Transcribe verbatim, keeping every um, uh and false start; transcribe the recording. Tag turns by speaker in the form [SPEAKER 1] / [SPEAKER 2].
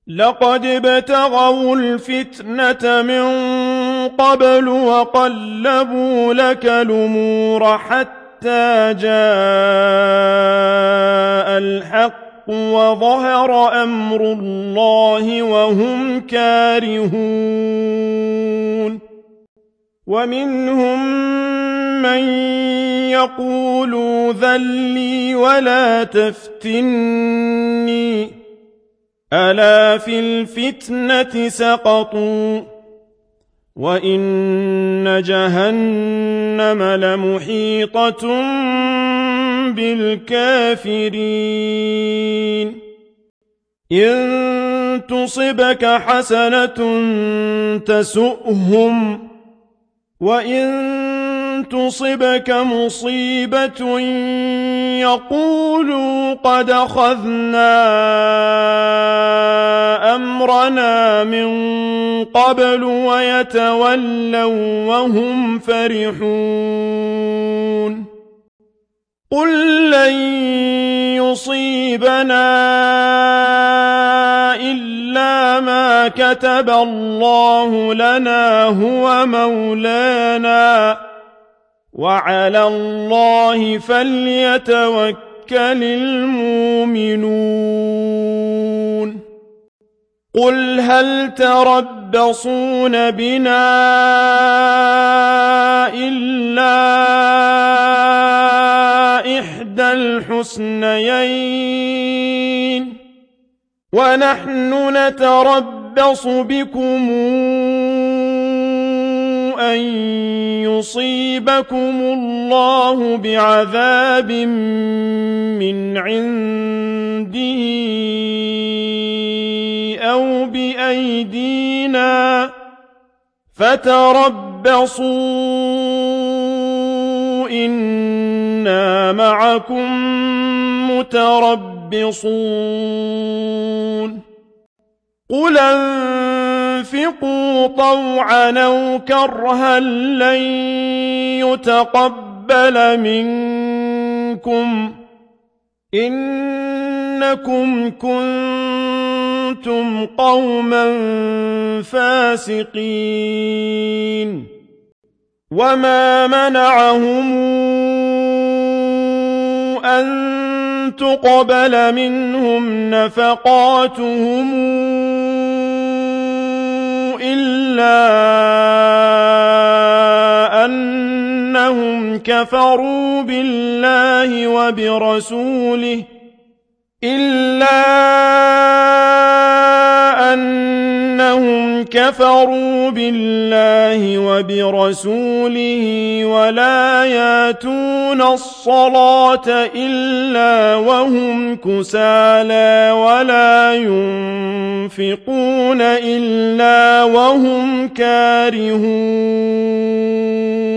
[SPEAKER 1] لقد ابتغوا الفتنة من قبل وقلبوا لك الأمور حتى جاء الحق وظهر أمر الله وهم كارهون ومنهم من يقول ذلي ولا تفتني ألا في الفتنة سقطوا وإن جهنم لمحيطة بالكافرين إن تصبك حسنة تسؤهم وإن تصبك مصيبة يقولوا قد أخذنا أمرنا من قبل ويتولوا وهم فرحون قل لن يصيبنا إلا ما كتب الله لنا هو مولانا وعلى الله فليتوكل المؤمنون قل هل تربصون بنا إلا إحدى الحسنيين ونحن نتربص بكم أن يصيبكم الله بعذاب من عنده أو بأيدينا فتربصوا إنا معكم متربصون قل أنفقوا طوعا أو كرها لن يتقبل منكم إنكم كنتم قوما فاسقين وما منعهم أن تقبل منهم نفقاتهم إلا أنهم كفروا بالله وبرسوله إلا أنهم كفروا بالله وبرسوله ولا ياتون الصلاة إلا وهم كسالى ولا ينفقون إلا وهم كارهون